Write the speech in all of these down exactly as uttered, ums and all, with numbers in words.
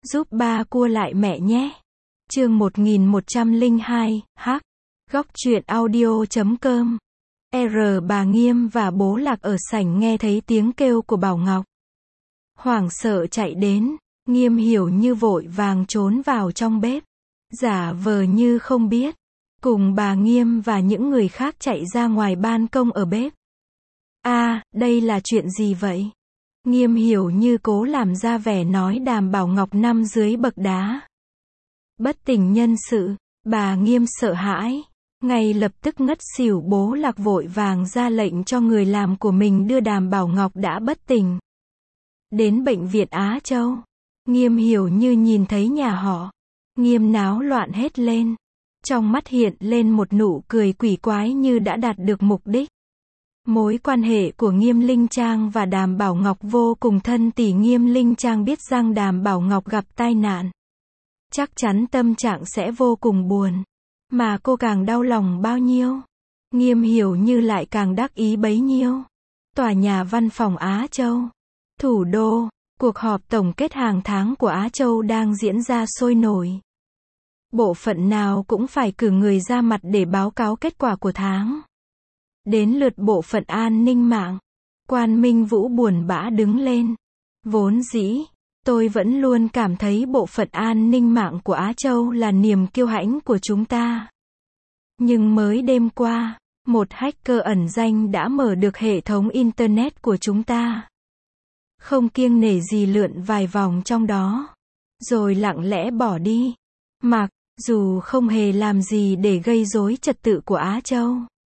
Giúp ba cua lại mẹ nhé. Chương một nghìn một trăm lẻ hai, H. Góc truyện audio chấm com. R. Bà Nghiêm và bố Lạc ở sảnh nghe thấy tiếng kêu của Bảo Ngọc. Hoảng sợ chạy đến, Nghiêm hiểu như vội vàng trốn vào trong bếp. Giả vờ như không biết. Cùng bà Nghiêm và những người khác chạy ra ngoài ban công ở bếp. A, à, đây là chuyện gì vậy? Nghiêm hiểu như cố làm ra vẻ nói Đàm Bảo Ngọc nằm dưới bậc đá. Bất tỉnh nhân sự, bà Nghiêm sợ hãi, ngay lập tức ngất xỉu. Bố Lạc vội vàng ra lệnh cho người làm của mình đưa Đàm Bảo Ngọc đã bất tỉnh đến bệnh viện Á Châu. Nghiêm hiểu như nhìn thấy nhà họ Nghiêm náo loạn hết lên, trong mắt hiện lên một nụ cười quỷ quái như đã đạt được mục đích. Mối quan hệ của Nghiêm Linh Trang và Đàm Bảo Ngọc vô cùng thân tỉ. Nghiêm Linh Trang biết rằng Đàm Bảo Ngọc gặp tai nạn, chắc chắn tâm trạng sẽ vô cùng buồn. Mà cô càng đau lòng bao nhiêu, Nghiêm hiểu như lại càng đắc ý bấy nhiêu. Tòa nhà văn phòng Á Châu, thủ đô, cuộc họp tổng kết hàng tháng của Á Châu đang diễn ra sôi nổi. Bộ phận nào cũng phải cử người ra mặt để báo cáo kết quả của tháng. Đến lượt bộ phận an ninh mạng. Quan Minh Vũ buồn bã đứng lên. Vốn dĩ, tôi vẫn luôn cảm thấy bộ phận an ninh mạng của Á Châu là niềm kiêu hãnh của chúng ta. Nhưng mới đêm qua, một hacker ẩn danh đã mở được hệ thống Internet của chúng ta. Không kiêng nể gì lượn vài vòng trong đó, rồi lặng lẽ bỏ đi. Mặc dù không hề làm gì để gây rối trật tự của Á Châu,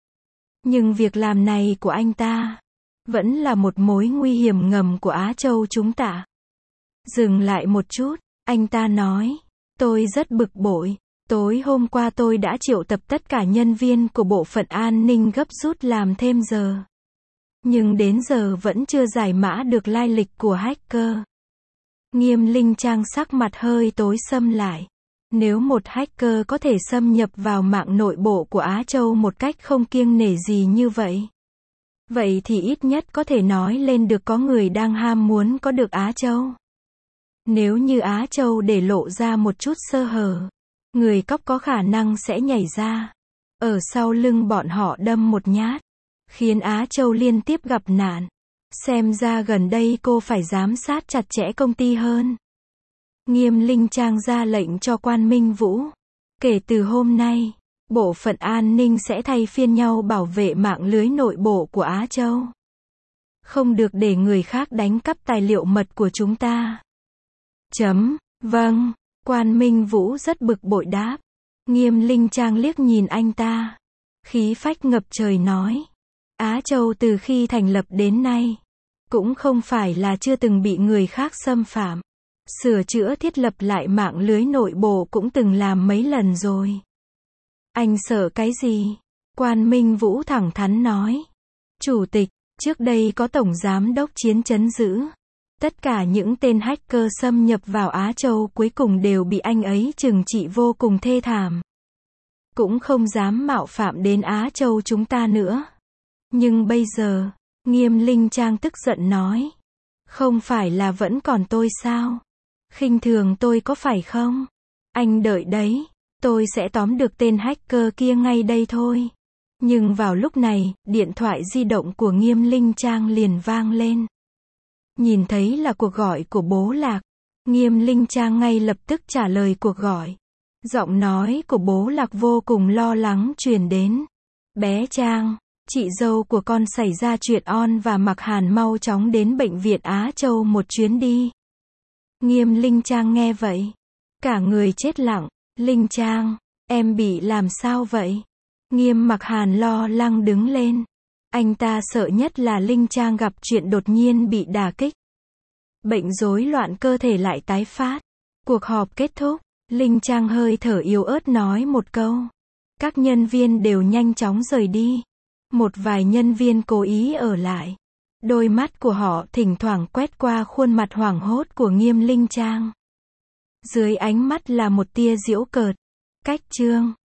nhưng việc làm này của anh ta vẫn là một mối nguy hiểm ngầm của Á Châu chúng ta. Dừng lại một chút, anh ta nói, tôi rất bực bội. Tối hôm qua tôi đã triệu tập tất cả nhân viên của bộ phận an ninh gấp rút làm thêm giờ. Nhưng đến giờ vẫn chưa giải mã được lai lịch của hacker. Nghiêm Linh Trang sắc mặt hơi tối sầm lại. Nếu một hacker có thể xâm nhập vào mạng nội bộ của Á Châu một cách không kiêng nể gì như vậy, vậy thì ít nhất có thể nói lên được có người đang ham muốn có được Á Châu. Nếu như Á Châu để lộ ra một chút sơ hở, người cóc có khả năng sẽ nhảy ra, ở sau lưng bọn họ đâm một nhát, khiến Á Châu liên tiếp gặp nạn. Xem ra gần đây cô phải giám sát chặt chẽ công ty hơn. Nghiêm Linh Trang ra lệnh cho Quan Minh Vũ. Kể từ hôm nay, bộ phận an ninh sẽ thay phiên nhau bảo vệ mạng lưới nội bộ của Á Châu. Không được để người khác đánh cắp tài liệu mật của chúng ta. Chấm, vâng. Quan Minh Vũ rất bực bội đáp. Nghiêm Linh Trang liếc nhìn anh ta, khí phách ngập trời nói. Á Châu từ khi thành lập đến nay, cũng không phải là chưa từng bị người khác xâm phạm. Sửa chữa thiết lập lại mạng lưới nội bộ cũng từng làm mấy lần rồi. Anh sợ cái gì? Quan Minh Vũ thẳng thắn nói. Chủ tịch, trước đây có Tổng Giám đốc Chiến trấn giữ. Tất cả những tên hacker xâm nhập vào Á Châu cuối cùng đều bị anh ấy trừng trị vô cùng thê thảm. Cũng không dám mạo phạm đến Á Châu chúng ta nữa. Nhưng bây giờ, Nghiêm Linh Trang tức giận nói. Không phải là vẫn còn tôi sao? Khinh thường tôi có phải không? Anh đợi đấy, tôi sẽ tóm được tên hacker kia ngay đây thôi. Nhưng vào lúc này, điện thoại di động của Nghiêm Linh Trang liền vang lên. Nhìn thấy là cuộc gọi của bố Lạc, Nghiêm Linh Trang ngay lập tức trả lời cuộc gọi. Giọng nói của bố Lạc vô cùng lo lắng truyền đến. Bé Trang, chị dâu của con xảy ra chuyện on và Mặc Hàn mau chóng đến bệnh viện Á Châu một chuyến đi. Nghiêm Linh Trang nghe vậy, cả người chết lặng. Linh Trang, em bị làm sao vậy? Nghiêm Mặc Hàn lo lắng đứng lên. Anh ta sợ nhất là Linh Trang gặp chuyện đột nhiên bị đả kích. Bệnh rối loạn cơ thể lại tái phát. Cuộc họp kết thúc, Linh Trang hơi thở yếu ớt nói một câu. Các nhân viên đều nhanh chóng rời đi. Một vài nhân viên cố ý ở lại. Đôi mắt của họ thỉnh thoảng quét qua khuôn mặt hoảng hốt của Nghiêm Linh Trang. Dưới ánh mắt là một tia giễu cợt. Cách chương